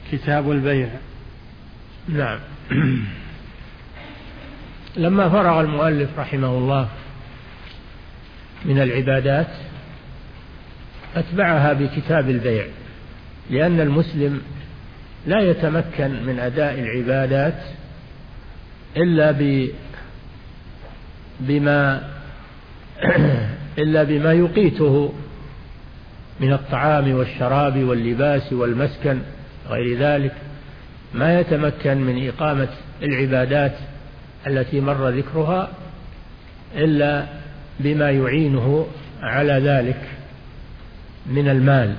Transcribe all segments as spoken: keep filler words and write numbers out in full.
كتاب البيع. نعم. لما فرغ المؤلف رحمه الله من العبادات أتبعها بكتاب البيع، لأن المسلم لا يتمكن من أداء العبادات إلا بما إلا بما يقيته من الطعام والشراب واللباس والمسكن غير ذلك. ما يتمكن من إقامة العبادات التي مر ذكرها إلا بما يعينه على ذلك من المال.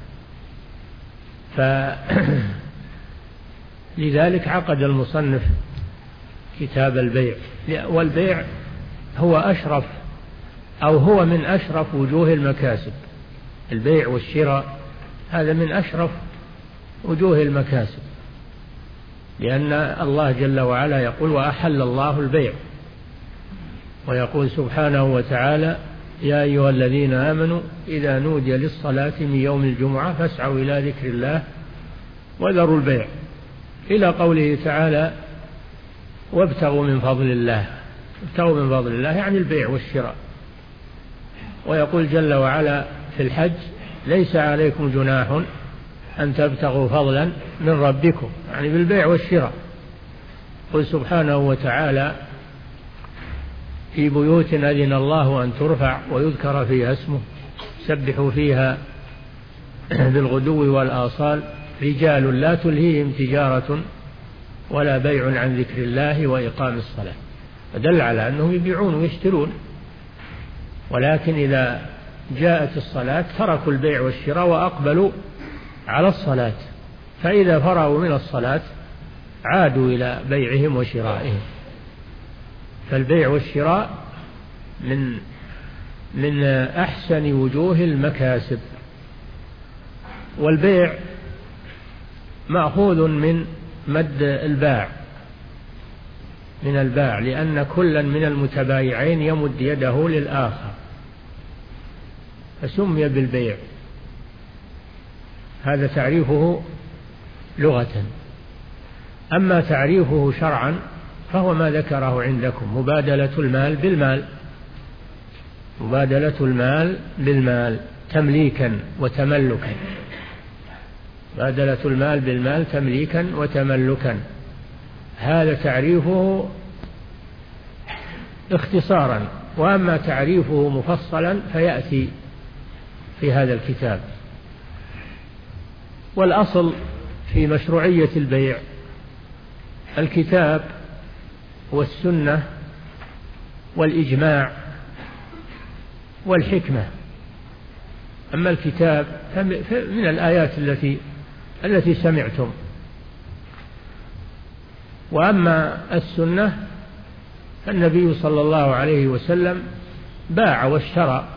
فلذلك عقد المصنف كتاب البيع، والبيع هو أشرف أو هو من أشرف وجوه المكاسب. البيع والشراء هذا من أشرف وجوه المكاسب، لأن الله جل وعلا يقول وأحل الله البيع، ويقول سبحانه وتعالى يا أيها الذين آمنوا إذا نودي للصلاة من يوم الجمعة فاسعوا إلى ذكر الله وذروا البيع، إلى قوله تعالى وابتغوا من فضل الله. ابتغوا من فضل الله يعني البيع والشراء. ويقول جل وعلا في الحج ليس عليكم جناح أن تبتغوا فضلا من ربكم، يعني بالبيع والشراء. قل سبحانه وتعالى في بيوت أذن الله أن ترفع ويذكر فيها اسمه سبحوا فيها بالغدو والآصال رجال لا تلهيهم تجارة ولا بيع عن ذكر الله وإقام الصلاة. فدل على أنهم يبيعون ويشترون، ولكن إذا جاءت الصلاة تركوا البيع والشراء وأقبلوا على الصلاة، فإذا فرغوا من الصلاة عادوا إلى بيعهم وشرائهم. فالبيع والشراء من من أحسن وجوه المكاسب. والبيع مأخوذ من مد الباع، من الباع، لأن كلا من المتبايعين يمد يده للآخر فسمي بالبيع. هذا تعريفه لغة. أما تعريفه شرعا فهو ما ذكره عندكم مبادلة المال بالمال، مبادلة المال بالمال تمليكا وتملكا، مبادلة المال بالمال تمليكا وتملكا. هذا تعريفه اختصارا، وأما تعريفه مفصلا فيأتي في هذا الكتاب. والأصل في مشروعية البيع الكتاب والسنة والإجماع والحكمة. أما الكتاب من الآيات التي التي سمعتم، وأما السنة فالنبي صلى الله عليه وسلم باع واشترى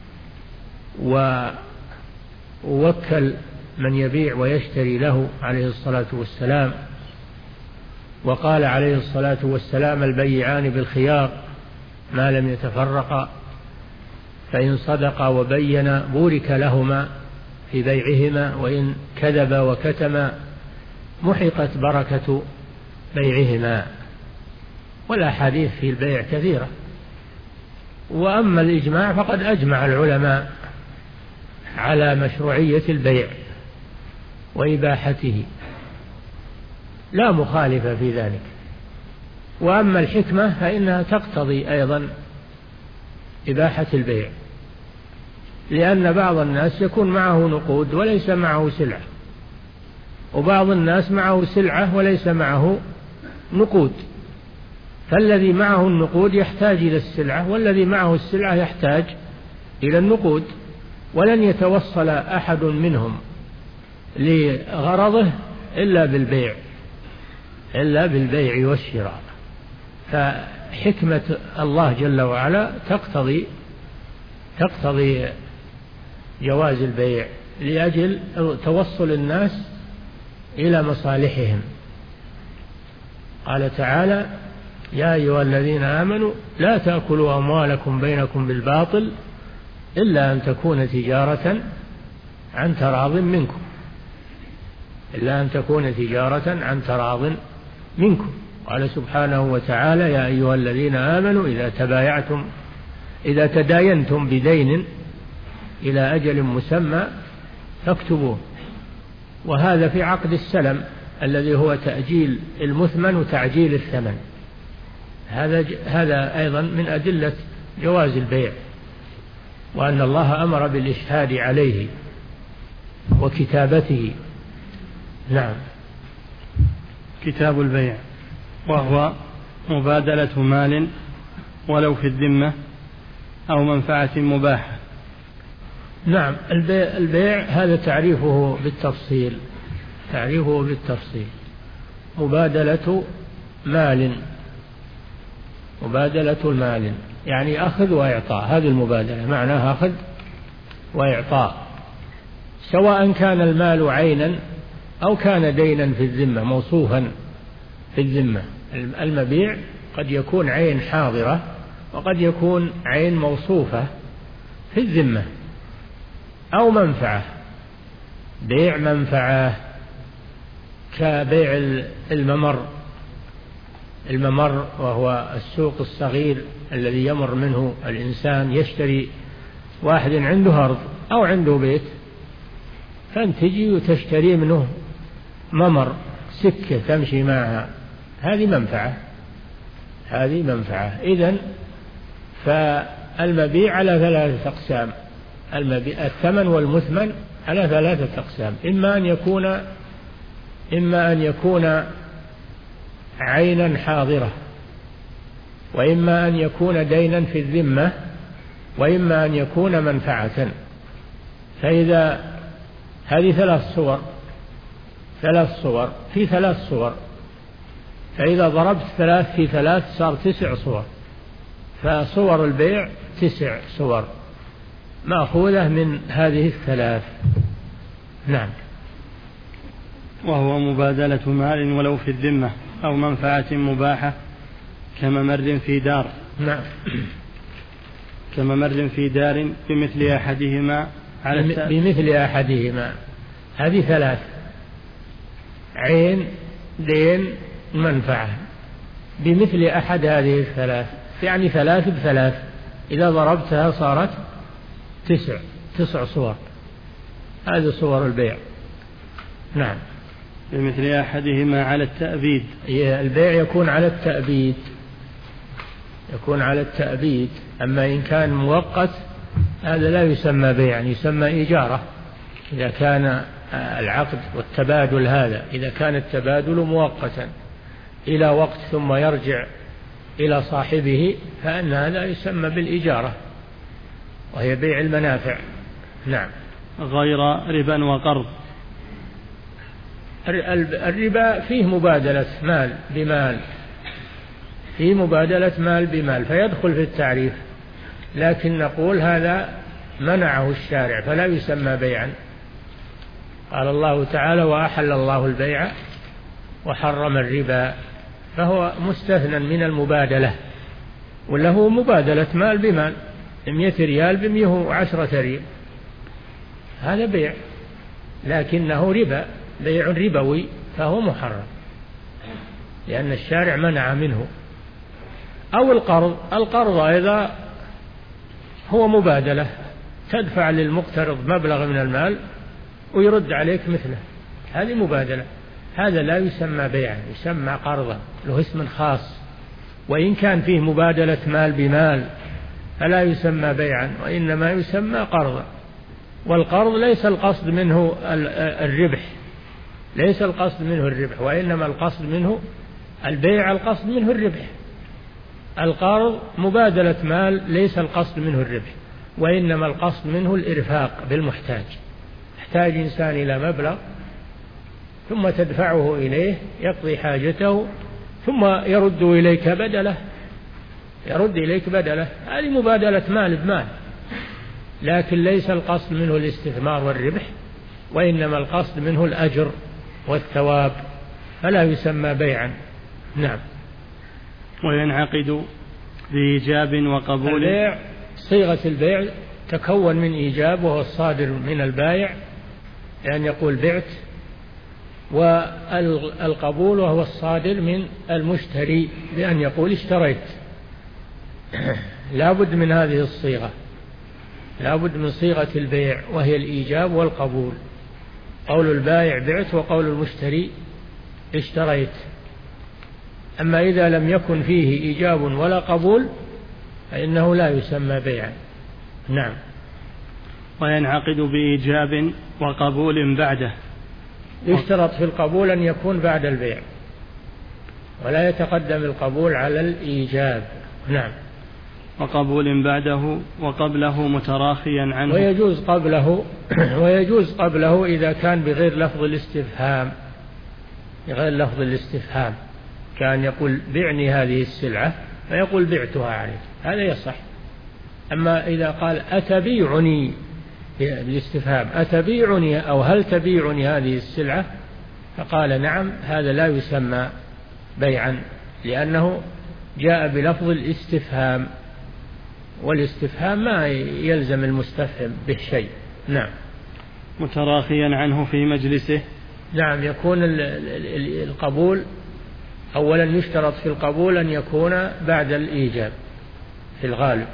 ووكل من يبيع ويشتري له عليه الصلاة والسلام، وقال عليه الصلاة والسلام البيعان بالخيار ما لم يتفرقا، فإن صدقا وبينا بورك لهما في بيعهما، وإن كذبا وكتما محقت بركة بيعهما. والأحاديث في البيع كثيرة. وأما الإجماع فقد أجمع العلماء على مشروعية البيع وإباحته، لا مخالف في ذلك. وأما الحكمة فإنها تقتضي أيضا إباحة البيع، لأن بعض الناس يكون معه نقود وليس معه سلعة، وبعض الناس معه سلعة وليس معه نقود، فالذي معه النقود يحتاج إلى السلعة، والذي معه السلعة يحتاج إلى النقود، ولن يتوصل أحد منهم لغرضه إلا بالبيع إلا بالبيع والشراء. فحكمة الله جل وعلا تقتضي تقتضي جواز البيع لأجل توصل الناس إلى مصالحهم. قال تعالى يا أيها الذين آمنوا لا تأكلوا أموالكم بينكم بالباطل إلا أن تكون تجارة عن تراض منكم. إلا أن تكون تجارة عن تراض منكم. قال سبحانه وتعالى: يا أيها الذين آمنوا إذا تبايعتم إذا تداينتم بدين إلى أجل مسمى فاكتبوه. وهذا في عقد السلم الذي هو تأجيل المثمن وتعجيل الثمن. هذا هذا أيضا من أدلة جواز البيع، وأن الله أمر بالإشهاد عليه وكتابته. نعم. كتاب البيع، وهو مبادلة مال ولو في الذمة أو منفعة مباحة. نعم. البيع, البيع هذا تعريفه بالتفصيل تعريفه بالتفصيل مبادلة مال مبادلة المال يعني أخذ وإعطاء. هذه المبادلة معناها أخذ وإعطاء، سواء كان المال عينا أو كان دينا في الذمة موصوفا في الذمة. المبيع قد يكون عين حاضرة وقد يكون عين موصوفة في الذمة، أو منفعة، بيع منفعة كبيع الممر الممر وهو السوق الصغير الذي يمر منه الإنسان، يشتري واحد عنده أرض أو عنده بيت، فأنت تجي وتشتري منه ممر، سكة تمشي معها، هذه منفعة هذه منفعة. إذن فالمبيع على ثلاثة أقسام، الثمن والمثمن على ثلاثة أقسام، إما أن يكون إما أن يكون عينا حاضرة، وإما أن يكون دينا في الذمة، وإما أن يكون منفعة. فإذا هذه ثلاث صور ثلاث صور في ثلاث صور فإذا ضربت ثلاث في ثلاث صار تسع صور، فصور البيع تسع صور مأخوذة من هذه الثلاث. نعم. وهو مبادلة مال ولو في الذمة أو منفعة مباحة كممر في دار. نعم. كممر في دار بمثل أحدهما على بمثل أحدهما هذه ثلاث: عين، دين، منفعة. بمثل أحد هذه الثلاث يعني ثلاث بثلاث، إذا ضربتها صارت تسع تسع صور. هذه صور البيع. نعم. بمثل أحدهما على التأبيد. البيع يكون على التأبيد يكون على التأبيد أما إن كان مؤقت هذا لا يسمى بيع، يسمى إجارة. إذا كان العقد والتبادل هذا إذا كان التبادل مؤقتا إلى وقت ثم يرجع إلى صاحبه فإن هذا يسمى بالإجارة، وهي بيع المنافع. نعم. غير ربا وقرض. الربا فيه مبادلة مال بمال فيه مبادلة مال بمال فيدخل في التعريف، لكن نقول هذا منعه الشارع فلا يسمى بيعا. قال الله تعالى: وأحل الله البيع وحرم الربا، فهو مستثنى من المبادلة، وله مبادلة مال بمال، مئة ريال بمئة وعشرة ريال، هذا بيع لكنه ربا، بيع ربوي فهو محرم لأن الشارع منع منه. أو القرض القرض أيضا هو مبادلة، تدفع للمقترض مبلغ من المال ويرد عليك مثله، هذه مبادلة. هذا لا يسمى بيعا، يسمى قرضا، له اسم خاص. وإن كان فيه مبادلة مال بمال فلا يسمى بيعا وإنما يسمى قرضا. والقرض ليس القصد منه الربح ليس القصد منه الربح وإنما القصد منه البيع، القصد منه الربح. القرض مبادلة مال ليس القصد منه الربح وإنما القصد منه الإرفاق بالمحتاج، يحتاج إنسان إلى مبلغ ثم تدفعه إليه يقضي حاجته ثم يرد إليك بدله يرد إليك بدله هذه مبادلة مال بمال، لكن ليس القصد منه الاستثمار والربح وإنما القصد منه الأجر والثواب، فلا يسمى بيعا. نعم. وينعقد بإيجاب وقبول. البيع صيغة البيع تكون من إيجاب وهو الصادر من البائع، لأن يقول بعت والقبول وهو الصادر من المشتري بأن يقول اشتريت. لا بد من هذه الصيغة، لا بد من صيغة البيع وهي الإيجاب والقبول. قول البائع بعت وقول المشتري اشتريت. أما إذا لم يكن فيه إيجاب ولا قبول فإنه لا يسمى بيعا. نعم. وينعقد بإيجاب وقبول بعده. يشترط في القبول أن يكون بعد البيع، ولا يتقدم القبول على الإيجاب. نعم. وقبول بعده وقبله متراخيا عنه. ويجوز قبله ويجوز قبله إذا كان بغير لفظ الاستفهام، بغير لفظ الاستفهام، كان يقول بعني هذه السلعة فيقول بعتها عليك، هذا يصح. أما إذا قال أتبيعني بالاستفهام، أتبيعني أو هل تبيعني هذه السلعة، فقال نعم، هذا لا يسمى بيعا لأنه جاء بلفظ الاستفهام، والاستفهام ما يلزم المستفهم به شيء. نعم. متراخيا عنه في مجلسه. نعم. يكون القبول أولا يشترط في القبول أن يكون بعد الإيجاب في الغالب،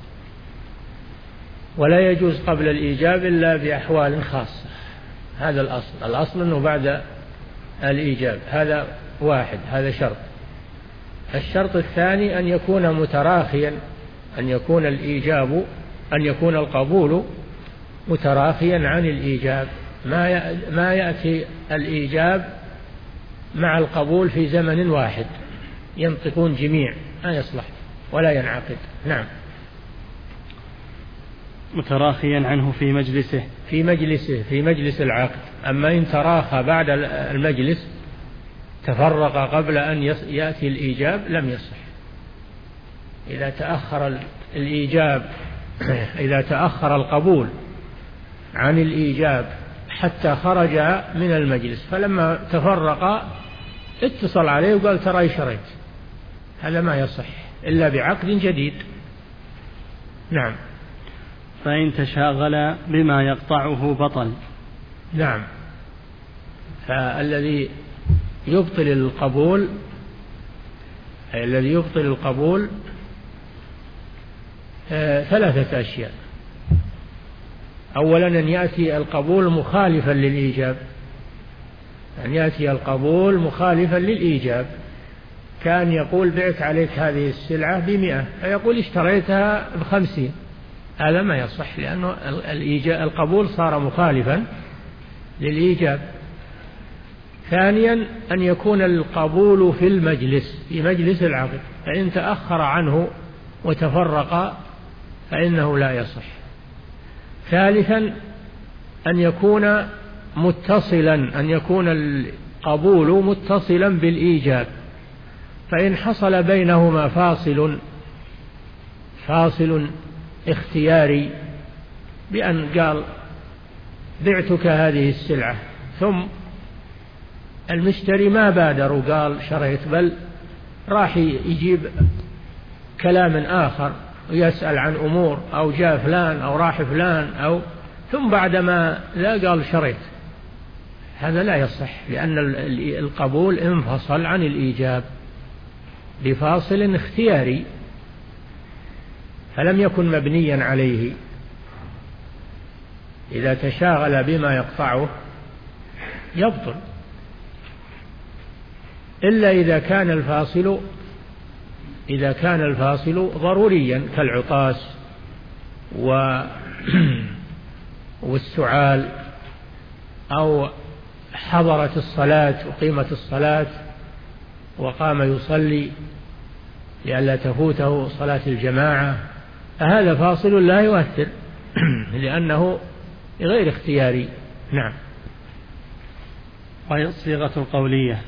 ولا يجوز قبل الإيجاب إلا بأحوال خاصة. هذا الأصل، الأصل أنه بعد الإيجاب، هذا واحد، هذا شرط. الشرط الثاني أن يكون متراخيا، أن يكون الإيجاب أن يكون القبول متراخيا عن الإيجاب، ما ما يأتي الإيجاب مع القبول في زمن واحد ينطقون جميع، ما يصلح ولا ينعقد. نعم. متراخيا عنه في مجلسه في مجلسه في مجلس العقد. أما إن تراخى بعد المجلس، تفرق قبل أن يأتي الإيجاب، لم يصح. إذا تأخر الإيجاب إذا تأخر القبول عن الإيجاب حتى خرج من المجلس، فلما تفرق اتصل عليه وقال ترى شريت، هذا ما يصح إلا بعقد جديد. نعم. فإن تشاغل بما يقطعه بطل. نعم. فالذي يبطل القبول الذي يبطل القبول ثلاثة أشياء. أولا أن يأتي القبول مخالفا للإيجاب، أن يأتي القبول مخالفا للإيجاب. كان يقول بعت عليك هذه السلعة بمئة، فيقول اشتريتها بخمسين، هذا ما يصح لأنه القبول صار مخالفا للإيجاب. ثانيا أن يكون القبول في المجلس، في مجلس العقد، فإن تأخر عنه وتفرق فإنه لا يصح. ثالثا أن يكون متصلا، أن يكون القبول متصلا بالإيجاب، فإن حصل بينهما فاصل فاصل اختياري بأن قال بعتك هذه السلعة، ثم المشتري ما بادر وقال شريت، بل راح يجيب كلام آخر ويسأل عن أمور، أو جاء فلان أو راح فلان، أو ثم بعدما لا قال شريت، هذا لا يصح لأن القبول انفصل عن الإيجاب بفاصل اختياري، فلم يكن مبنيا عليه. إذا تشاغل بما يقطعه يبطل، إلا إذا كان الفاصل إذا كان الفاصل ضروريا كالعطاس والسعال، أو حضرت الصلاة وقيمت الصلاة وقام يصلي لئلا تفوته صلاة الجماعة، فهذا فاصل لا يؤثر لأنه غير اختياري. نعم. والصيغة القولية.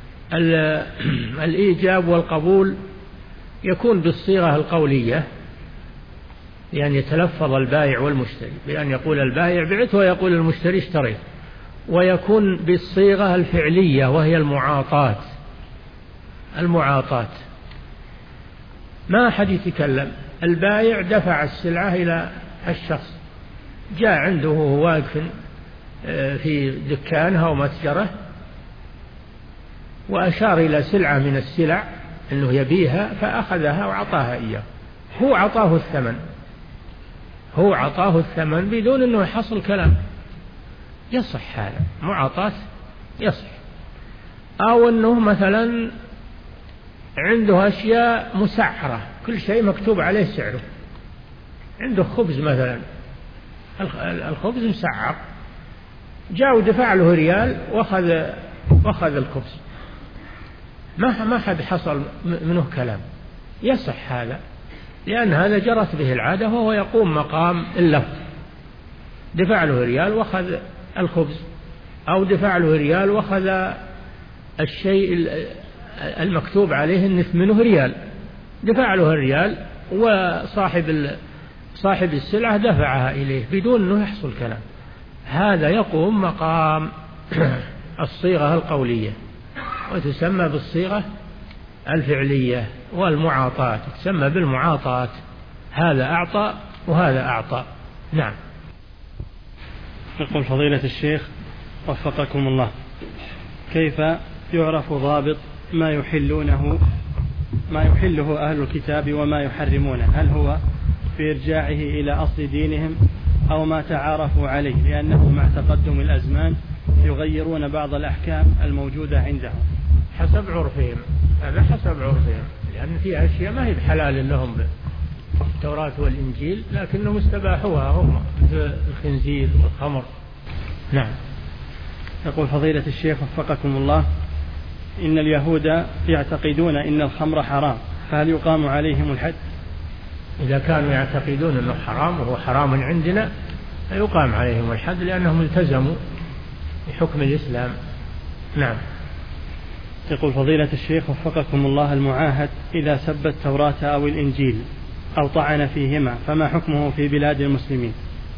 الإيجاب والقبول يكون بالصيغة القولية، يعني يتلفظ البائع والمشتري بأن يقول البائع بعت ويقول المشتري اشتريت. ويكون بالصيغة الفعلية وهي المعاطاة. المعاطاة ما أحد يتكلم، البائع دفع السلعة إلى الشخص، جاء عنده وهو واقف في دكانه أو متجره وأشار إلى سلعة من السلع أنه يبيها فأخذها وعطاها إياه، هو عطاه الثمن، هو عطاه الثمن بدون أنه يحصل كلام، يصح هذا معاطاة يصح. أو أنه مثلا عنده أشياء مسعرة، كل شيء مكتوب عليه سعره، عنده خبز مثلا، الخبز مسعر، جاء ودفع له ريال وأخذ وأخذ الخبز، ما ما حد حصل منه كلام، يصح هذا، لأن هذا جرت به العادة وهو يقوم مقام اللفظ، دفع له ريال وأخذ الخبز، أو دفع له ريال وأخذ الشيء المكتوب عليه النف منه ريال، دفع له الريال وصاحب صاحب السلعة دفعها إليه بدون أنه يحصل كلام، هذا يقوم مقام الصيغة القولية وتسمى بالصيغة الفعلية، والمعاطاة تسمى بالمعاطاة، هذا أعطى وهذا أعطى. نعم. يقول فضيلة الشيخ وفقكم الله: كيف يعرف ضابط ما يحلونه ما يحله أهل الكتاب وما يحرمونه؟ هل هو في إرجاعه إلى أصل دينهم أو ما تعارفوا عليه، لأنه مع تقدم الأزمان يغيرون بعض الأحكام الموجودة عندهم؟ حسب عرفهم، هذا حسب عرفهم، لأن في أشياء ما هي بحلال لهم بالتوراة والإنجيل لكنهم استباحوها هم، مثل الخنزير والخمر. نعم. يقول فضيلة الشيخ وفقكم الله: إن اليهود يعتقدون إن الخمر حرام، فهل يقام عليهم الحد؟ إذا كانوا يعتقدون أنه حرام وهو حرام عندنا فيقام عليهم الحد، لأنهم التزموا بحكم الإسلام. نعم. يقول فضيلة الشيخ وفقكم الله: المعاهد إذا سب التوراة أو الإنجيل أو طعن فيهما فما حكمه في بلاد المسلمين؟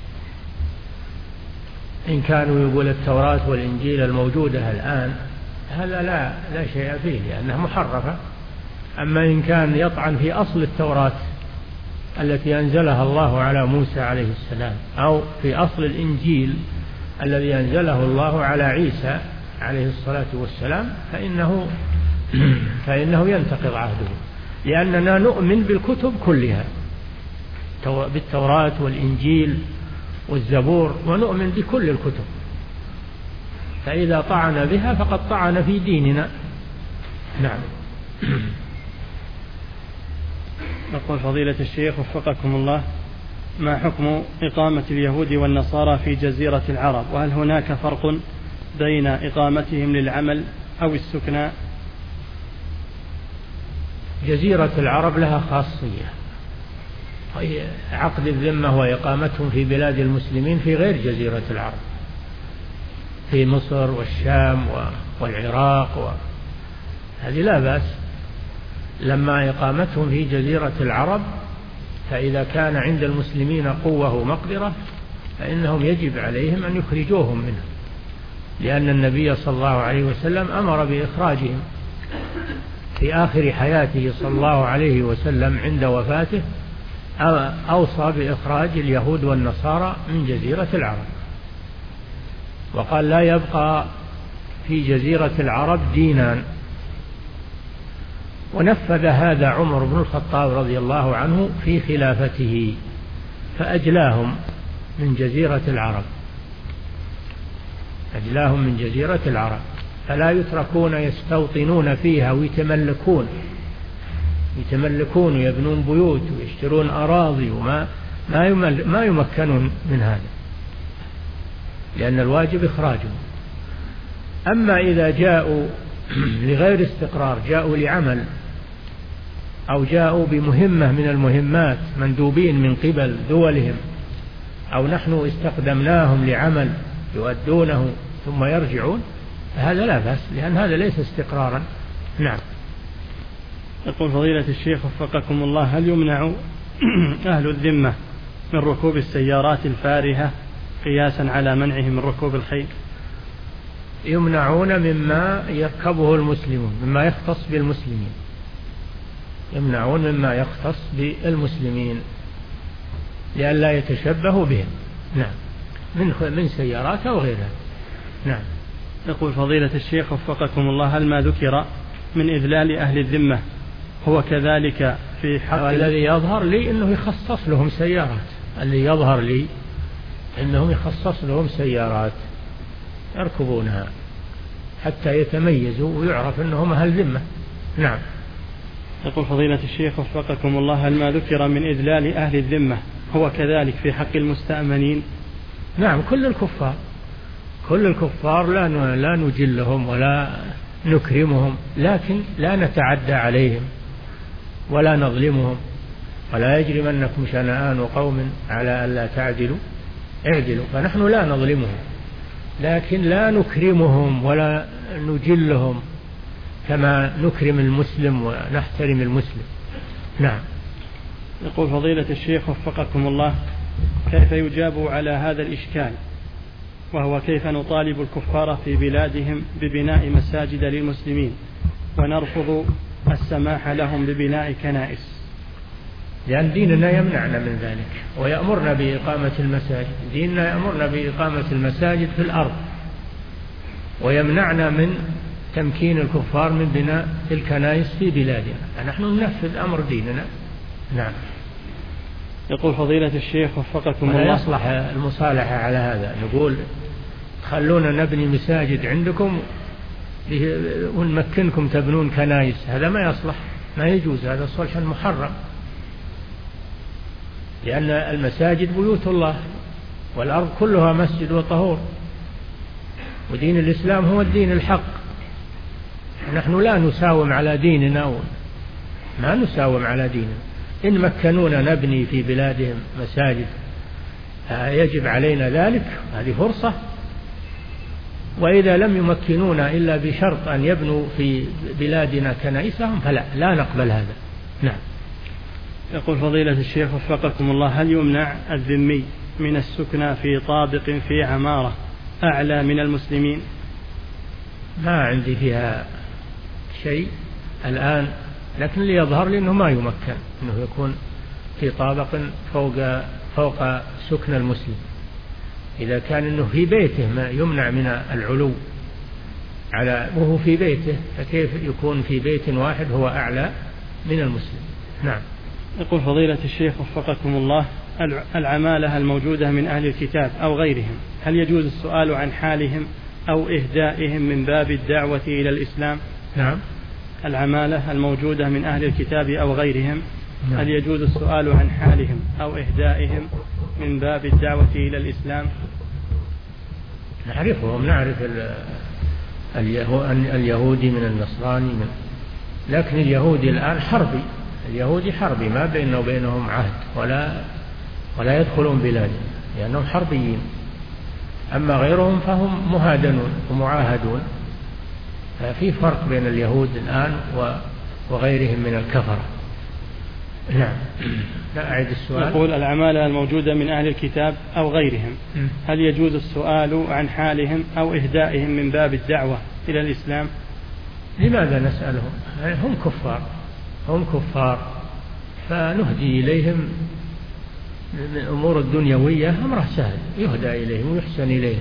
إن كانوا يقول التوراة والإنجيل الموجودة الآن هذا لا لا شيء فيه لأنها محرفة. أما إن كان يطعن في أصل التوراة التي أنزلها الله على موسى عليه السلام، أو في أصل الإنجيل الذي أنزله الله على عيسى عليه الصلاة والسلام، فإنه فإنه ينتقض عهده، لأننا نؤمن بالكتب كلها، بالتوراة والإنجيل والزبور، ونؤمن بكل الكتب، فإذا طعن بها فقد طعن في ديننا. نعم. يقول فضيلة الشيخ وفقكم الله: ما حكم إقامة اليهود والنصارى في جزيرة العرب، وهل هناك فرق بين إقامتهم للعمل أو السكنى؟ جزيرة العرب لها خاصية، عقد الذمة وإقامتهم في بلاد المسلمين في غير جزيرة العرب، في مصر والشام والعراق و... هذه لا بأس. لما إقامتهم في جزيرة العرب فإذا كان عند المسلمين قوة ومقدرة فإنهم يجب عليهم أن يخرجوهم منه، لأن النبي صلى الله عليه وسلم أمر بإخراجهم في آخر حياته صلى الله عليه وسلم عند وفاته، أوصى بإخراج اليهود والنصارى من جزيرة العرب، وقال: لا يبقى في جزيرة العرب دينان. ونفذ هذا عمر بن الخطاب رضي الله عنه في خلافته، فأجلاهم من جزيرة العرب، أجلاهم من جزيرة العرب، فلا يتركون يستوطنون فيها ويتملكون يتملكون ويبنون بيوت ويشترون أراضي، وما ما ما يمكنون من هذا، لأن الواجب إخراجهم. أما إذا جاءوا لغير استقرار، جاءوا لعمل أو جاءوا بمهمة من المهمات مندوبين من قبل دولهم، أو نحن استخدمناهم لعمل يؤدونه ثم يرجعون، فهذا لا بأس، لأن هذا ليس استقرارا. نعم. يقول فضيلة الشيخ وفقكم الله: هل يمنع أهل الذمة من ركوب السيارات الفارهة قياسا على منعهم من ركوب الخيل؟ يمنعون مما يركبه المسلمون، مما يختص بالمسلمين، يمنعون مما يختص بالمسلمين لئلا يتشبهوا بهم. نعم. من من سيارات أو غيرها. نعم. يقول فضيلة الشيخ وفقكم الله، هل ما ذكر من إذلال أهل الذمة هو كذلك في حق؟ الذي يظهر لي أنه يخصص لهم سيارات، الذي يظهر لي أنهم يخصص لهم سيارات يركبونها حتى يتميزوا ويعرف أنهم أهل ذمة. نعم. يقول فضيلة الشيخ وفقكم الله، هل ما ذكر من إذلال أهل الذمة هو كذلك في حق المستأمنين؟ نعم، كل الكفار كل الكفار لا لا نجلهم ولا نكرمهم، لكن لا نتعدى عليهم ولا نظلمهم. ولا يجرمنكم شنآن قوم على ألا تعدلوا اعدلوا، فنحن لا نظلمهم لكن لا نكرمهم ولا نجلهم كما نكرم المسلم ونحترم المسلم. نعم. يقول فضيلة الشيخ وفقكم الله، كيف يجاب على هذا الإشكال، وهو كيف نطالب الكفار في بلادهم ببناء مساجد للمسلمين ونرفض السماح لهم ببناء كنائس؟ لأن ديننا يمنعنا من ذلك ويأمرنا بإقامة المساجد. ديننا يأمرنا بإقامة المساجد في الأرض ويمنعنا من تمكين الكفار من بناء الكنائس في بلادنا، نحن ننفذ أمر ديننا. نعم. يقول فضيلة الشيخ وفقكم الله، يصلح المصالحة على هذا، نقول خلونا نبني مساجد عندكم ونمكنكم تبنون كنائس، هذا ما يصلح، ما يجوز، هذا صلح محرم، لأن المساجد بيوت الله والأرض كلها مسجد وطهور، ودين الإسلام هو الدين الحق. نحن لا نساوم على ديننا، ما نساوم على ديننا. إن مكنونا نبني في بلادهم مساجد يجب علينا ذلك، هذه فرصة. وإذا لم يمكنونا إلا بشرط أن يبنوا في بلادنا كنائسهم فلا لا نقبل هذا. نعم. يقول فضيلة الشيخ وفقكم الله، هل يمنع الذمي من السكنى في طابق في عمارة أعلى من المسلمين؟ ما عندي فيها شيء الآن، لكن اللي يظهر لي أنه ما يمكن أنه يكون في طابق فوق فوق سكن المسلم. إذا كان أنه في بيته ما يمنع من العلو على وهو في بيته، فكيف يكون في بيت واحد هو أعلى من المسلم؟ نعم. يقول فضيلة الشيخ وفقكم الله، العمالة الموجودة من أهل الكتاب أو غيرهم، هل يجوز السؤال عن حالهم أو إهدائهم من باب الدعوة إلى الإسلام؟ نعم. العمالة الموجودة من أهل الكتاب أو غيرهم، نعم. هل يجوز السؤال عن حالهم أو إهدائهم من باب الدعوة إلى الإسلام؟ نعرفهم، نعرف اليهودي من النصراني من، لكن اليهودي الآن حربي، اليهودي حربي ما بيننا وبينهم عهد ولا ولا يدخلون بلادنا لأنهم حربيين. أما غيرهم فهم مهادنون ومعاهدون، ففي فرق بين اليهود الآن وغيرهم من الكفرة. نعم. لا أعيد السؤال. يقول العمالة الموجودة من أهل الكتاب أو غيرهم، هل يجوز السؤال عن حالهم أو إهدائهم من باب الدعوة إلى الإسلام؟ لماذا نسألهم؟ هم كفار هم كفار فنهدي إليهم من الأمور الدنيوية أمره سهل، يهدى إليهم ويحسن إليهم.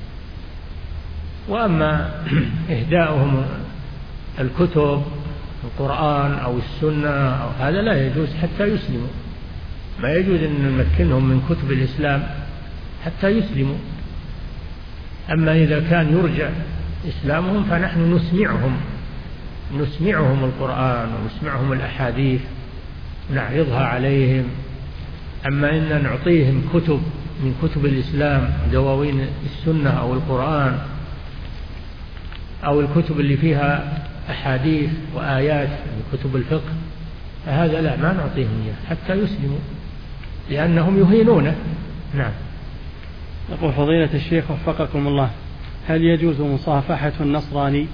وأما إهداؤهم الكتب القرآن أو السنة أو هذا لا يجوز حتى يسلموا، ما يجوز أن نمكنهم من كتب الإسلام حتى يسلموا. أما إذا كان يرجع إسلامهم فنحن نسمعهم نسمعهم القرآن ونسمعهم الأحاديث نعرضها عليهم. أما إن نعطيهم كتب من كتب الإسلام، دواوين السنة أو القرآن أو الكتب اللي فيها أحاديث وآيات من كتب الفقه، فهذا لا، ما نعطيهم إياه حتى يسلموا لأنهم يهينونه. نعم. يقول فضيلة الشيخ وفقكم الله، هل يجوز مصافحة النصراني؟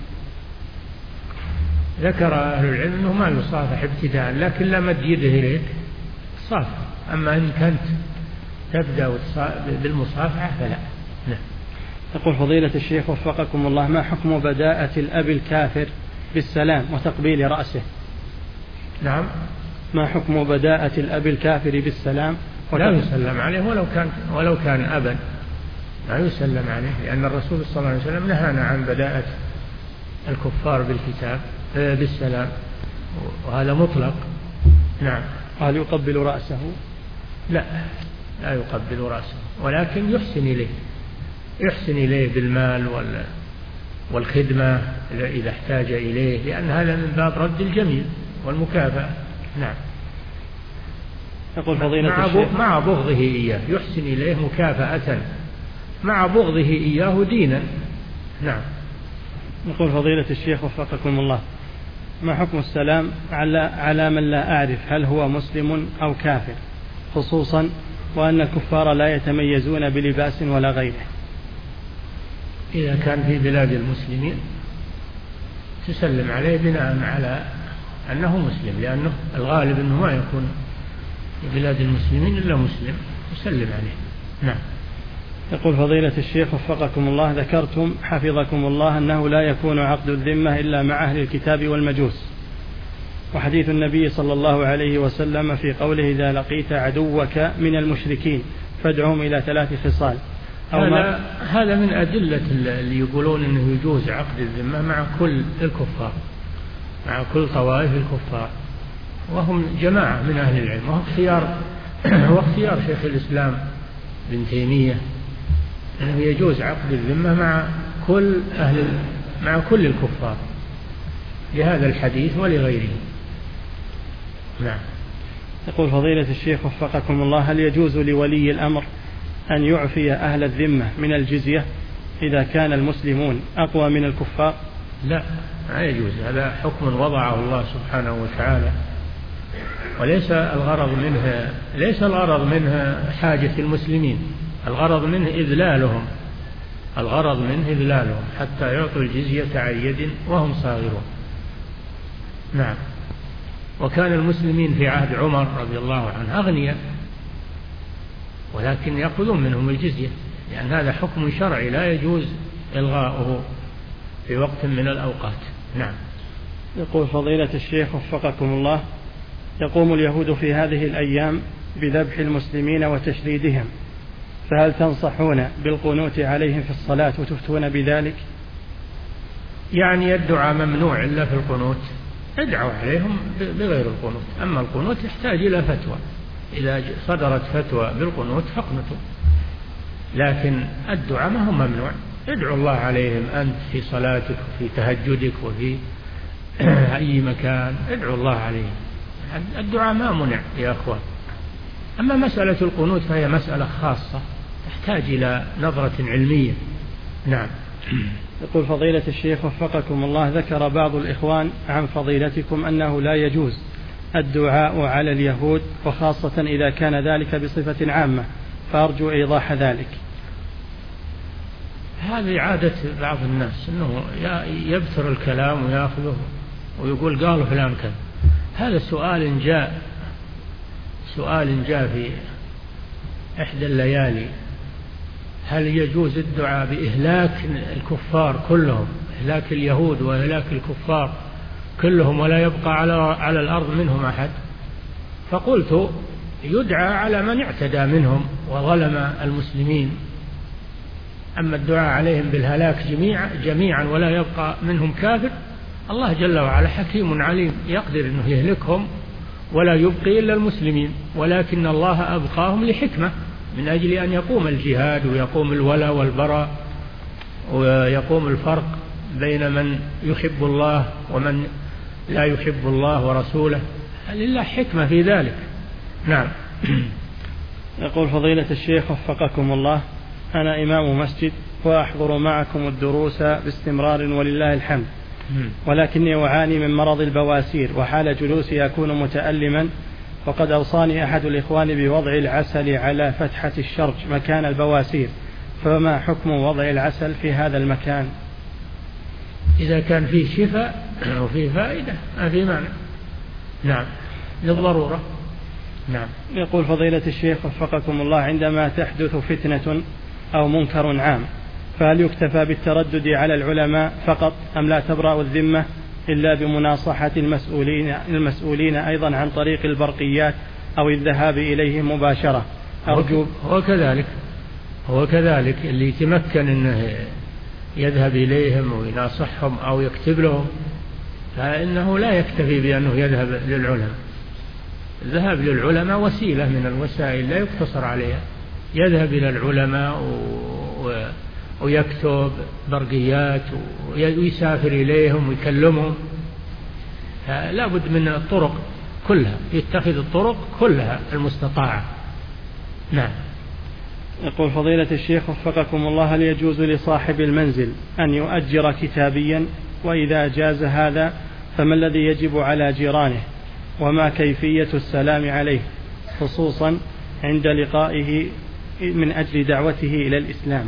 ذكر أهل العلم أنه ما يصافح ابتداء، لكن لا مد يده إليك صافح. أما إن كنت تبدأ بالمصافحة فلا. نعم. يقول فضيلة الشيخ وفقكم الله، ما حكم بداءة الأب الكافر بالسلام وتقبيل رأسه؟ نعم. ما حكم بداءة الأب الكافر بالسلام؟ لا يسلم عليه ولو كان ولو كان أبا، لا يسلم عليه، لأن الرسول صلى الله عليه وسلم نهانا عن بداءة الكفار بالكتاب بالسلام، وهذا مطلق. نعم. هل يقبل رأسه؟ لا، لا يقبل رأسه، ولكن يحسن إليه يحسن إليه بالمال والخدمة إذا احتاج إليه، لأن هذا من باب رد الجميل والمكافأة. نعم. يقول فضيلة مع, الشيخ مع بغضه إياه، يحسن إليه مكافأة مع بغضه إياه دينا. نعم. يقول فضيلة الشيخ وفقكم الله: ما حكم السلام على على من لا أعرف هل هو مسلم أو كافر، خصوصا وأن الكفار لا يتميزون بلباس ولا غيره؟ إذا كان في بلاد المسلمين تسلم عليه بناء على أنه مسلم، لأنه الغالب أنه ما يكون في بلاد المسلمين إلا مسلم، تسلم عليه. نعم. يقول فضيلة الشيخ وفقكم الله: ذكرتم حفظكم الله أنه لا يكون عقد الذمة إلا مع أهل الكتاب والمجوس، وحديث النبي صلى الله عليه وسلم في قوله: إذا لقيت عدوك من المشركين فادعهم إلى ثلاث خصال. هذا, هذا من أدلة اللي يقولون أنه يجوز عقد الذمة مع كل الكفار، مع كل طوائف الكفار، وهم جماعة من أهل العلم، وهو اختيار واختيار شيخ الإسلام ابن تيمية أنه يجوز عقد الذمة مع كل أهل مع كل الكفار لهذا الحديث ولغيره. نعم. يقول فضيلة الشيخ وفقكم الله: هل يجوز لولي الأمر أن يعفي أهل الذمة من الجزية إذا كان المسلمون أقوى من الكفار؟ لا، لا يجوز، هذا حكم وضعه الله سبحانه وتعالى، وليس الغرض منه ليس الغرض منه حاجة المسلمين، الغرض منه إذلالهم الغرض منه إذلالهم حتى يعطوا الجزية عن يد وهم صاغرون. نعم. وكان المسلمين في عهد عمر رضي الله عنه أغنياء، ولكن يأخذون منهم الجزية، لأن هذا حكم شرعي لا يجوز إلغاؤه في وقت من الأوقات. نعم. يقول فضيلة الشيخ وفقكم الله: يقوم اليهود في هذه الأيام بذبح المسلمين وتشريدهم، فهل تنصحون بالقنوت عليهم في الصلاة وتفتون بذلك؟ يعني الدعاء ممنوع إلا في القنوت، ادعوا عليهم بغير القنوت، أما القنوت يحتاج إلى فتوى، إذا صدرت فتوى بالقنوت فاقنطوا، لكن الدعاء ما هو ممنوع، ادعوا الله عليهم أنت في صلاتك وفي تهجدك وفي أي مكان، ادعوا الله عليهم، الدعاء ما منع يا أخوان. أما مسألة القنوت فهي مسألة خاصة تحتاج إلى نظرة علمية. نعم. يقول فضيلة الشيخ وفقكم الله: ذكر بعض الإخوان عن فضيلتكم أنه لا يجوز الدعاء على اليهود، وخاصة إذا كان ذلك بصفة عامة، فأرجو إيضاح ذلك. هذه عادة بعض الناس أنه يبتر الكلام ويأخذه ويقول قال فلان كذا. هذا سؤال جاء سؤال جاء في إحدى الليالي: هل يجوز الدعاء بإهلاك الكفار كلهم، إهلاك اليهود وإهلاك الكفار كلهم ولا يبقى على على الأرض منهم أحد؟ فقلت: يدعى على من اعتدى منهم وظلم المسلمين، أما الدعاء عليهم بالهلاك جميعا جميعا ولا يبقى منهم كافر، الله جل وعلا حكيم عليم يقدر أنه يهلكهم ولا يبقي إلا المسلمين، ولكن الله أبقاهم لحكمة، من أجل أن يقوم الجهاد ويقوم الولاء والبراء ويقوم الفرق بين من يحب الله ومن لا يحب الله ورسوله، لله حكمة في ذلك. نعم. يقول فضيلة الشيخ وفقكم الله: أنا إمام مسجد وأحضر معكم الدروس باستمرار ولله الحمد، ولكني أعاني من مرض البواسير، وحال جلوسي أكون متألما، وقد أوصاني أحد الإخوان بوضع العسل على فتحة الشرج مكان البواسير، فما حكم وضع العسل في هذا المكان؟ إذا كان فيه شفاء وفيه فائدة ما في مانع. نعم، للضرورة. نعم. يقول فضيلة الشيخ وفقكم الله: عندما تحدث فتنة أو منكر عام، فهل يكتفى بالتردد على العلماء فقط، أم لا تبرأ الذمة إلا بمناصحة المسؤولين, المسؤولين أيضا عن طريق البرقيات أو الذهاب إليهم مباشرة؟ أرجو وكذلك هو كذلك اللي يتمكن أنه يذهب إليهم ويناصحهم أو يكتب لهم، فإنه لا يكتفي بأنه يذهب للعلماء. الذهاب للعلماء وسيلة من الوسائل لا يقتصر عليها، يذهب إلى العلماء ويكتب برقيات ويسافر إليهم ويكلمهم. لا بد من الطرق كلها، يتخذ الطرق كلها المستطاعة. نعم. يقول فضيلة الشيخ وفقكم الله: هل يجوز لصاحب المنزل أن يؤجر كتابيا؟ وإذا جاز هذا فما الذي يجب على جيرانه؟ وما كيفية السلام عليه خصوصا عند لقائه من أجل دعوته إلى الإسلام؟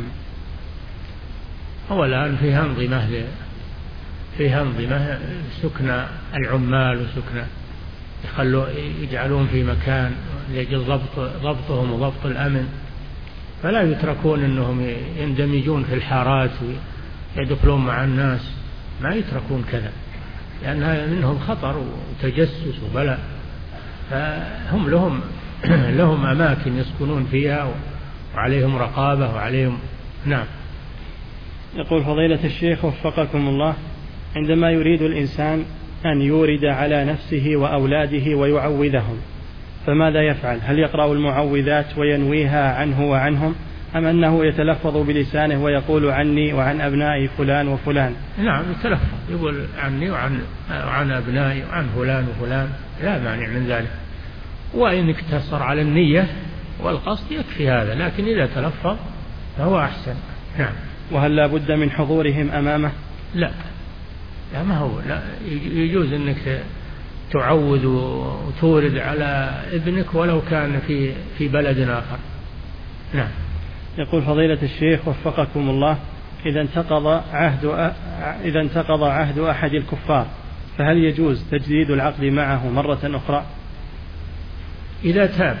هو الآن فيها أنظمة فيها أنظمة سكن العمال وسكن يخلوا يجعلون في مكان لأجل ضبط ضبطهم وضبط الأمن، فلا يتركون أنهم يندمجون في الحارات ويدخلون مع الناس، ما يتركون كذا، لأنها منهم خطر وتجسس وبلاء. فهم لهم لهم أماكن يسكنون فيها وعليهم رقابة وعليهم. نعم. يقول فضيلة الشيخ وفقكم الله: عندما يريد الإنسان أن يورد على نفسه وأولاده ويعوذهم فماذا يفعل؟ هل يقرأ المعوذات وينويها عنه وعنهم، أم أنه يتلفظ بلسانه ويقول عني وعن أبنائي فلان وفلان؟ نعم، يتلفظ يقول عني وعن, وعن أبنائي وعن فلان وفلان، لا مانع من ذلك. وإن اقتصر على النية والقصد يكفي هذا، لكن إذا تلفظ فهو أحسن. نعم. وهل لا بد من حضورهم أمامه؟ لا لا ما هو لا يجوز أنك تعوذ وتورد على ابنك ولو كان في في بلد آخر. نعم. يقول فضيلة الشيخ وفقكم الله: إذا انتقض عهد إذا انتقض عهد أحد الكفار فهل يجوز تجديد العقد معه مرة أخرى؟ إذا تاب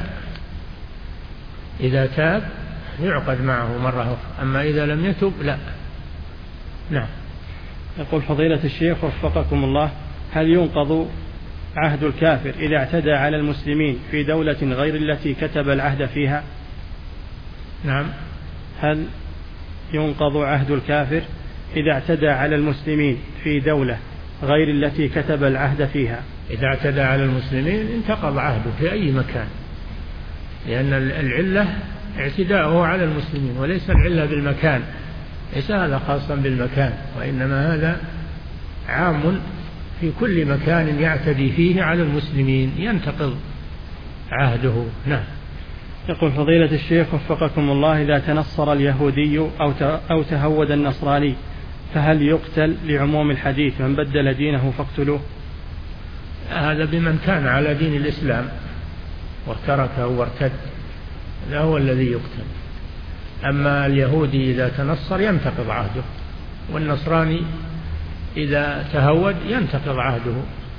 إذا تاب يعقد معه مرة أخرى، أما إذا لم يتب لا. نعم. يقول فضيلة الشيخ وفقكم الله: هل ينقض عهد الكافر إذا اعتدى على المسلمين في دولة غير التي كتب العهد فيها؟ نعم. هل ينقض عهد الكافر إذا اعتدى على المسلمين في دولة غير التي كتب العهد فيها؟ إذا اعتدى على المسلمين انتقض عهده في أي مكان، لأن العلة اعتداؤه على المسلمين وليس العلة بالمكان، ليس هذا خاصا بالمكان، وإنما هذا عام في كل مكان يعتدي فيه على المسلمين ينتقض عهده. نعم. يقول فضيلة الشيخ وفقكم الله: إذا تنصر اليهودي أو تهود النصراني فهل يقتل لعموم الحديث من بدل دينه فاقتلوه؟ هذا بمن كان على دين الإسلام وتركه وارتد، هذا هو الذي يقتل. أما اليهودي إذا تنصر ينتقض عهده، والنصراني إذا تهود ينتقض عهده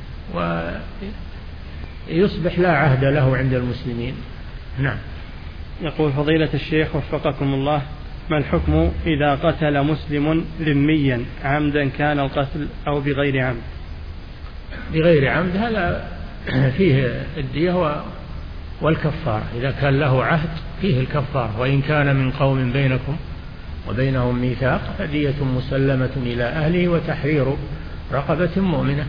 ويصبح لا عهد له عند المسلمين. نعم. يقول فضيلة الشيخ وفقكم الله: ما الحكم إذا قتل مسلم ذميا عمدا كان القتل أو بغير عمد؟ بغير عمد هذا فيه الدية والكفارة، إذا كان له عهد فيه الكفارة، وإن كان من قوم بينكم وبينهم ميثاق فدية مسلمة إلى أهله وتحرير رقبة مؤمنة.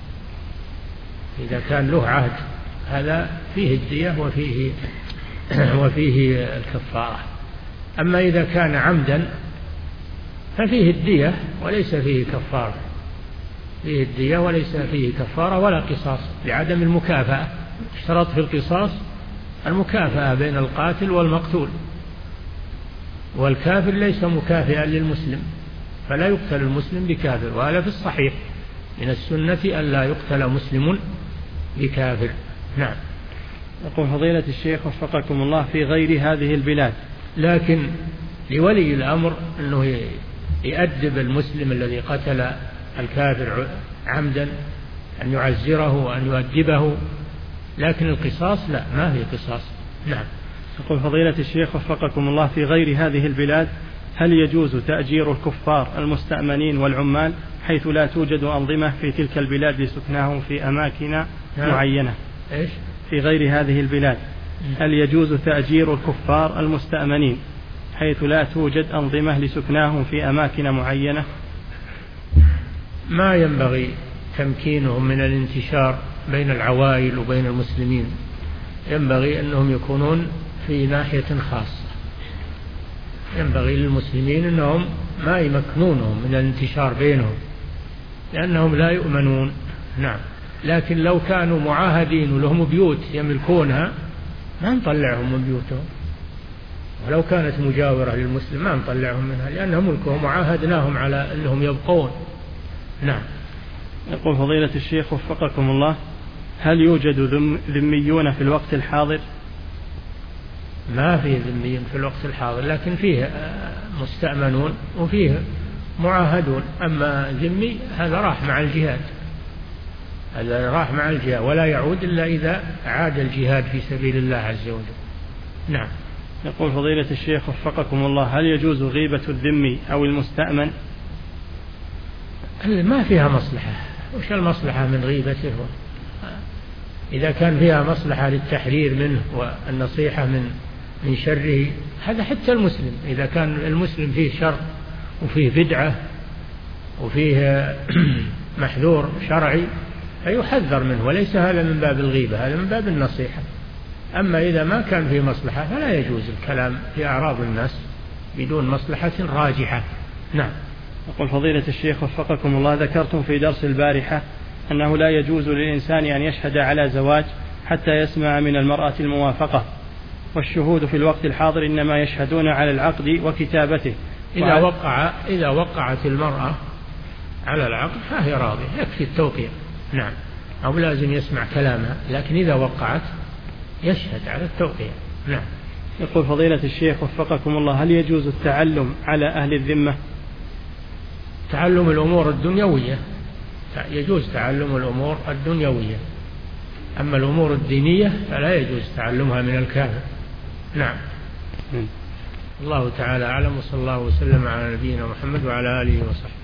إذا كان له عهد هذا فيه الدية وفيه وفيه الكفارة. أما إذا كان عمدا ففيه الدية وليس فيه كفارة، فيه الدية وليس فيه كفارة ولا قصاص لعدم المكافأة. اشترط في القصاص المكافأة بين القاتل والمقتول، والكافر ليس مكافئا للمسلم، فلا يقتل المسلم بكافر، وهذا في الصحيح من السنة ألا يقتل مسلم بكافر. نعم. يقول فضيلة الشيخ وفقكم الله: في غير هذه البلاد لكن لولي الأمر أنه يؤدب المسلم الذي قتل الكافر عمدا، أن يعزره وأن يؤدبه، لكن القصاص لا، ما في قصاص. نعم. يقول فضيلة الشيخ وفقكم الله: في غير هذه البلاد هل يجوز تأجير الكفار المستأمنين والعمال حيث لا توجد أنظمة في تلك البلاد لسكناهم في أماكن نعم. معينة؟ إيش؟ في غير هذه البلاد هل يجوز تأجير الكفار المستأمنين حيث لا توجد أنظمة لسكناهم في أماكن معينة؟ ما ينبغي تمكينهم من الانتشار بين العوائل وبين المسلمين، ينبغي أنهم يكونون في ناحية خاصة. ينبغي للمسلمين أنهم ما يمكنونهم من الانتشار بينهم لأنهم لا يؤمنون. نعم. لكن لو كانوا معاهدين ولهم بيوت يملكونها ما نطلعهم من بيوتهم، ولو كانت مجاورة للمسلم ما نطلعهم منها لأنهم ملكهم وعاهدناهم على أنهم يبقون. نعم. يقول فضيلة الشيخ وفقكم الله: هل يوجد ذميون في الوقت الحاضر؟ ما فيه ذميون في الوقت الحاضر، لكن فيه مستأمنون وفيه معاهدون. أما ذمي هذا راح مع الجهاد، هذا راح مع الجهاد ولا يعود إلا إذا عاد الجهاد في سبيل الله عز وجل. نعم. يقول فضيلة الشيخ وفقكم الله: هل يجوز غيبة الذمي أو المستأمن؟ ما فيها مصلحة. وش المصلحة من غيبته؟ إذا كان فيها مصلحة للتحرير منه والنصيحة من من شره، هذا حتى المسلم إذا كان المسلم فيه شر وفيه بدعة وفيه محذور شرعي فيحذر منه، وليس هذا من باب الغيبة، هذا من باب النصيحة. أما إذا ما كان فيه مصلحة فلا يجوز الكلام في أعراض الناس بدون مصلحة راجحة. نعم. يقول فضيلة الشيخ وفقكم الله: ذكرتم في درس البارحة أنه لا يجوز للإنسان أن يشهد على زواج حتى يسمع من المرأة الموافقة، والشهود في الوقت الحاضر إنما يشهدون على العقد وكتابته. إذا وقع إذا وقعت المرأة على العقد فهي راضية، يكفي التوقيع. نعم. أو لازم يسمع كلامها، لكن إذا وقعت يشهد على التوقيع. نعم. يقول فضيلة الشيخ وفقكم الله: هل يجوز التعلم على أهل الذمة؟ تعلم الأمور الدنيوية يجوز، تعلم الأمور الدنيوية، أما الأمور الدينية فلا يجوز تعلمها من الكافر. نعم. الله تعالى أعلم، وصلى الله وسلم على نبينا محمد وعلى آله وصحبه.